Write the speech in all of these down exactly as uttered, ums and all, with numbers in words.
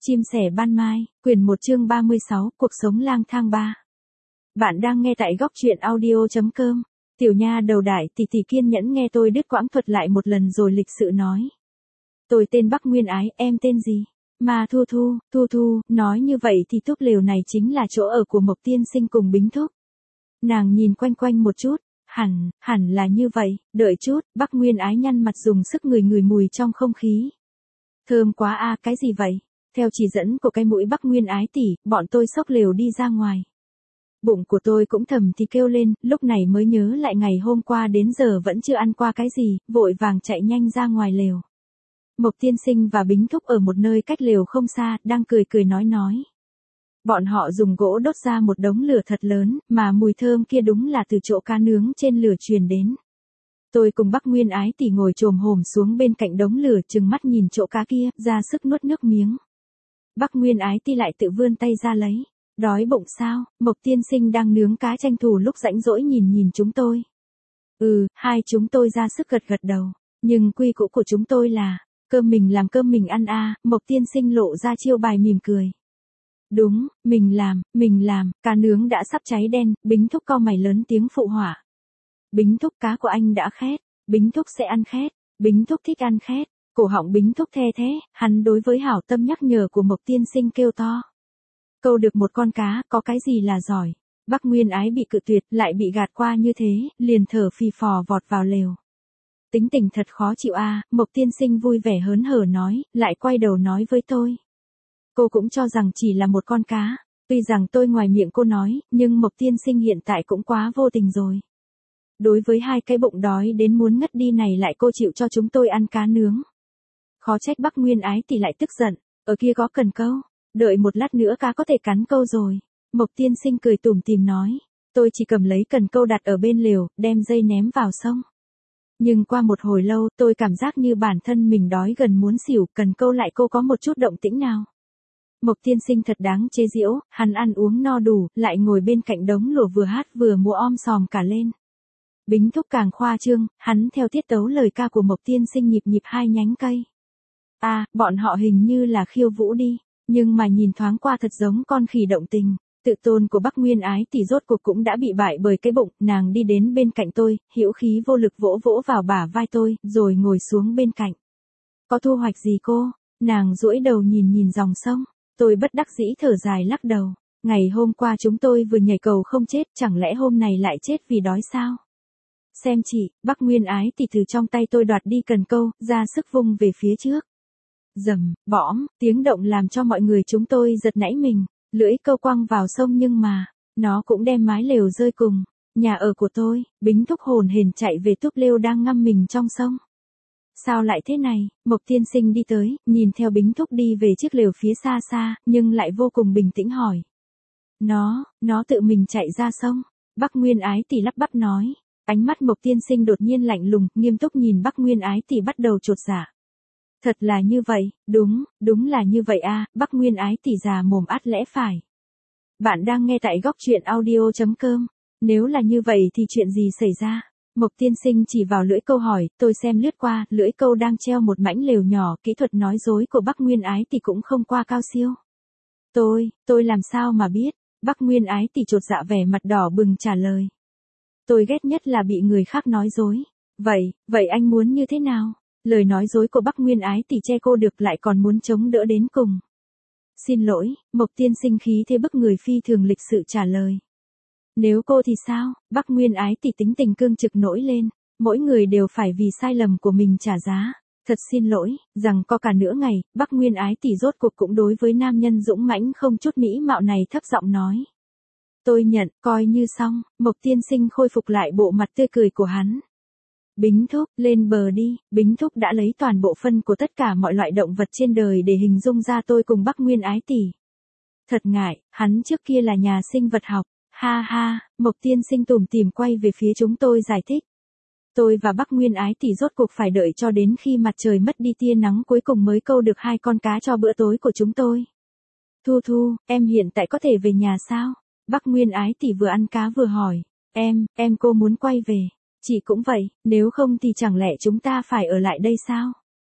Chim sẻ ban mai, quyển một chương ba mươi sáu, cuộc sống lang thang ba. Bạn đang nghe tại góc truyện audio chấm com. Tiểu nha đầu đại tỷ tỷ kiên nhẫn nghe tôi đứt quãng thuật lại một lần rồi lịch sự nói. Tôi tên Bắc Nguyên Ái, em tên gì? Mà Thu Thu, Thu Thu, nói như vậy thì túp lều này chính là chỗ ở của Mộc Tiên Sinh cùng Bính Thúc. Nàng nhìn quanh quanh một chút, hẳn, hẳn là như vậy, đợi chút, Bắc Nguyên Ái nhăn mặt dùng sức ngửi ngửi mùi trong không khí. Thơm quá a, cái gì vậy? Theo chỉ dẫn của cái mũi Bắc Nguyên Ái tỷ, bọn tôi xốc lều đi ra ngoài. Bụng của tôi cũng thầm thì kêu lên, lúc này mới nhớ lại ngày hôm qua đến giờ vẫn chưa ăn qua cái gì, vội vàng chạy nhanh ra ngoài lều. Mộc Tiên Sinh và Bính Thúc ở một nơi cách lều không xa, đang cười cười nói nói. Bọn họ dùng gỗ đốt ra một đống lửa thật lớn, mà mùi thơm kia đúng là từ chỗ cá nướng trên lửa truyền đến. Tôi cùng Bắc Nguyên Ái tỷ ngồi chồm hổm xuống bên cạnh đống lửa trừng mắt nhìn chỗ cá kia, ra sức nuốt nước miếng. Bắc Nguyên Ái tỷ lại tự vươn tay ra lấy. Đói bụng sao? Mộc Tiên Sinh đang nướng cá tranh thủ lúc rãnh rỗi nhìn nhìn chúng tôi. Ừ, hai chúng tôi ra sức gật gật đầu. Nhưng quy củ của chúng tôi là, cơm mình làm cơm mình ăn a. Mộc Tiên Sinh lộ ra chiêu bài mỉm cười. Đúng, mình làm, mình làm, cá nướng đã sắp cháy đen, Bính Thúc cau mày lớn tiếng phụ họa. Bính Thúc, cá của anh đã khét, Bính Thúc sẽ ăn khét, Bính Thúc thích ăn khét. Cổ họng Bính Thúc the thế, hắn đối với hảo tâm nhắc nhở của Mộc Tiên Sinh kêu to. Câu được một con cá, có cái gì là giỏi. Bắc Nguyên Ái bị cự tuyệt, lại bị gạt qua như thế, liền thở phì phò vọt vào lều. Tính tình thật khó chịu a. Mộc Tiên Sinh vui vẻ hớn hở nói, lại quay đầu nói với tôi. Cô cũng cho rằng chỉ là một con cá. Tuy rằng tôi ngoài miệng cô nói, nhưng Mộc Tiên Sinh hiện tại cũng quá vô tình rồi. Đối với hai cái bụng đói đến muốn ngất đi này lại cô chịu cho chúng tôi ăn cá nướng. Khó trách Bắc Nguyên Ái thì lại tức giận, ở kia có cần câu, đợi một lát nữa cá có thể cắn câu rồi. Mộc Tiên Sinh cười tủm tỉm nói, tôi chỉ cầm lấy cần câu đặt ở bên lều, đem dây ném vào sông. Nhưng qua một hồi lâu, tôi cảm giác như bản thân mình đói gần muốn xỉu, cần câu lại cô có một chút động tĩnh nào. Mộc Tiên Sinh thật đáng chế giễu, hắn ăn uống no đủ, lại ngồi bên cạnh đống lửa vừa hát vừa múa om sòm cả lên. Bính Thúc càng khoa trương, hắn theo tiết tấu lời ca của Mộc Tiên Sinh nhịp nhịp hai nhánh cây. À, bọn họ hình như là khiêu vũ đi, nhưng mà nhìn thoáng qua thật giống con khỉ động tình. Tự tôn của Bắc Nguyên Ái tỷ rốt cuộc cũng đã bị bại bởi cái bụng, nàng đi đến bên cạnh tôi, hữu khí vô lực vỗ vỗ vào bả vai tôi, rồi ngồi xuống bên cạnh. Có thu hoạch gì cô? Nàng duỗi đầu nhìn nhìn dòng sông, tôi bất đắc dĩ thở dài lắc đầu. Ngày hôm qua chúng tôi vừa nhảy cầu không chết, chẳng lẽ hôm này lại chết vì đói sao? Xem chị, Bắc Nguyên Ái tỷ từ trong tay tôi đoạt đi cần câu, ra sức vung về phía trước. Rầm, bõm, tiếng động làm cho mọi người chúng tôi giật nảy mình, lưỡi câu quăng vào sông nhưng mà, nó cũng đem mái lều rơi cùng. Nhà ở của tôi, Bính Thúc hồn hển chạy về túp lều đang ngâm mình trong sông. Sao lại thế này? Mộc Tiên Sinh đi tới, nhìn theo Bính Thúc đi về chiếc lều phía xa xa, nhưng lại vô cùng bình tĩnh hỏi. Nó, nó tự mình chạy ra sông. Bắc Nguyên Ái tỷ lắp bắp nói. Ánh mắt Mộc Tiên Sinh đột nhiên lạnh lùng, nghiêm túc nhìn Bắc Nguyên Ái tỷ bắt đầu chột dạ. Thật là như vậy, đúng, đúng là như vậy a. Bắc Nguyên Ái tỷ già mồm át lẽ phải. Bạn đang nghe tại góc truyện audio chấm com. Nếu là như vậy thì chuyện gì xảy ra? Mộc Tiên Sinh chỉ vào lưỡi câu hỏi, tôi xem lướt qua, lưỡi câu đang treo một mảnh lều nhỏ, kỹ thuật nói dối của Bắc Nguyên Ái tỷ cũng không qua cao siêu. Tôi, tôi làm sao mà biết? Bắc Nguyên Ái tỷ chột dạ vẻ mặt đỏ bừng trả lời. Tôi ghét nhất là bị người khác nói dối. Vậy, vậy anh muốn như thế nào? Lời nói dối của Bắc Nguyên Ái tỷ che cô được lại còn muốn chống đỡ đến cùng. Xin lỗi, Mộc Tiên Sinh khí thế bức người phi thường lịch sự trả lời. Nếu cô thì sao? Bắc Nguyên Ái tỷ tính tình cương trực nổi lên. Mỗi người đều phải vì sai lầm của mình trả giá. Thật xin lỗi, rằng có cả nửa ngày, Bắc Nguyên Ái tỷ rốt cuộc cũng đối với nam nhân dũng mãnh không chút mỹ mạo này thấp giọng nói. Tôi nhận, coi như xong. Mộc Tiên Sinh khôi phục lại bộ mặt tươi cười của hắn. Bính Thúc, lên bờ đi. Bính Thúc đã lấy toàn bộ phân của tất cả mọi loại động vật trên đời để hình dung ra tôi cùng Bắc Nguyên Ái tỷ. Thật ngại, hắn trước kia là nhà sinh vật học. Ha ha, Mộc Tiên Sinh tủm tỉm quay về phía chúng tôi giải thích. Tôi và Bắc Nguyên Ái tỷ rốt cuộc phải đợi cho đến khi mặt trời mất đi tia nắng cuối cùng mới câu được hai con cá cho bữa tối của chúng tôi. Thu Thu, em hiện tại có thể về nhà sao? Bắc Nguyên Ái tỷ vừa ăn cá vừa hỏi. Em, em cô muốn quay về. Chị cũng vậy, nếu không thì chẳng lẽ chúng ta phải ở lại đây sao?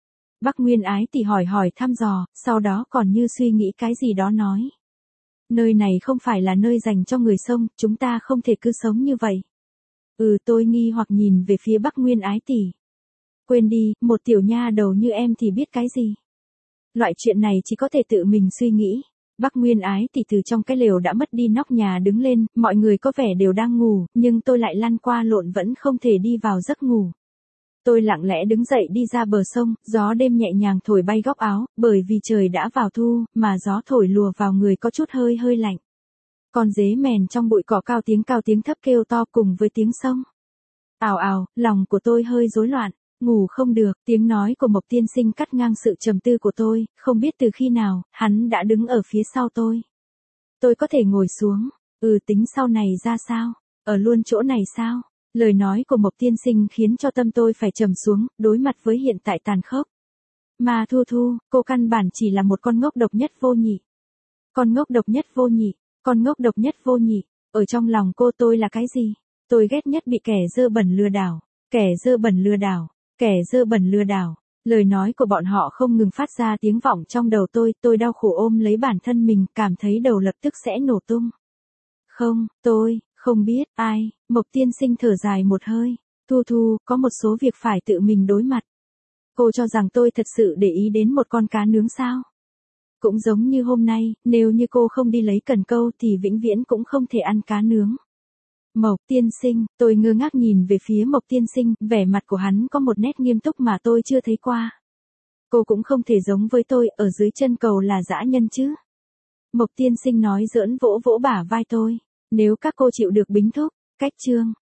Bắc Nguyên Ái Tỷ hỏi hỏi thăm dò, sau đó còn như suy nghĩ cái gì đó nói. Nơi này không phải là nơi dành cho người sông, chúng ta không thể cứ sống như vậy. Ừ, tôi nghi hoặc nhìn về phía Bắc Nguyên Ái Tỷ. Quên đi, một tiểu nha đầu như em thì biết cái gì. Loại chuyện này chỉ có thể tự mình suy nghĩ. Bắc Nguyên Ái Tỷ từ trong cái lều đã mất đi nóc nhà đứng lên, mọi người có vẻ đều đang ngủ, nhưng tôi lại lăn qua lộn vẫn không thể đi vào giấc ngủ. Tôi lặng lẽ đứng dậy đi ra bờ sông, gió đêm nhẹ nhàng thổi bay góc áo, bởi vì trời đã vào thu, mà gió thổi lùa vào người có chút hơi hơi lạnh. Con dế mèn trong bụi cỏ cao tiếng cao tiếng thấp kêu to cùng với tiếng sông. Ào ào, lòng của tôi hơi rối loạn, ngủ không được, tiếng nói của Mộc Tiên Sinh cắt ngang sự trầm tư của tôi, không biết từ khi nào, hắn đã đứng ở phía sau tôi. Tôi có thể ngồi xuống, ừ tính sau này ra sao, ở luôn chỗ này sao? Lời nói của Mộc Tiên Sinh khiến cho tâm tôi phải trầm xuống, đối mặt với hiện tại tàn khốc. Mà Thu Thu, cô căn bản chỉ là một con ngốc độc nhất vô nhị. Con ngốc độc nhất vô nhị, con ngốc độc nhất vô nhị, ở trong lòng cô tôi là cái gì? Tôi ghét nhất bị kẻ dơ bẩn lừa đảo, kẻ dơ bẩn lừa đảo, kẻ dơ bẩn lừa đảo. Lời nói của bọn họ không ngừng phát ra tiếng vọng trong đầu tôi, tôi đau khổ ôm lấy bản thân mình, cảm thấy đầu lập tức sẽ nổ tung. Không, tôi, không biết, ai, Mộc Tiên Sinh thở dài một hơi. Thu Thu, có một số việc phải tự mình đối mặt. Cô cho rằng tôi thật sự để ý đến một con cá nướng sao? Cũng giống như hôm nay, nếu như cô không đi lấy cần câu thì vĩnh viễn cũng không thể ăn cá nướng. Mộc Tiên Sinh, tôi ngơ ngác nhìn về phía Mộc Tiên Sinh, vẻ mặt của hắn có một nét nghiêm túc mà tôi chưa thấy qua. Cô cũng không thể giống với tôi, ở dưới chân cầu là dã nhân chứ. Mộc Tiên Sinh nói giỡn vỗ vỗ bả vai tôi. Nếu các cô chịu được Bính Thúc, cách chương.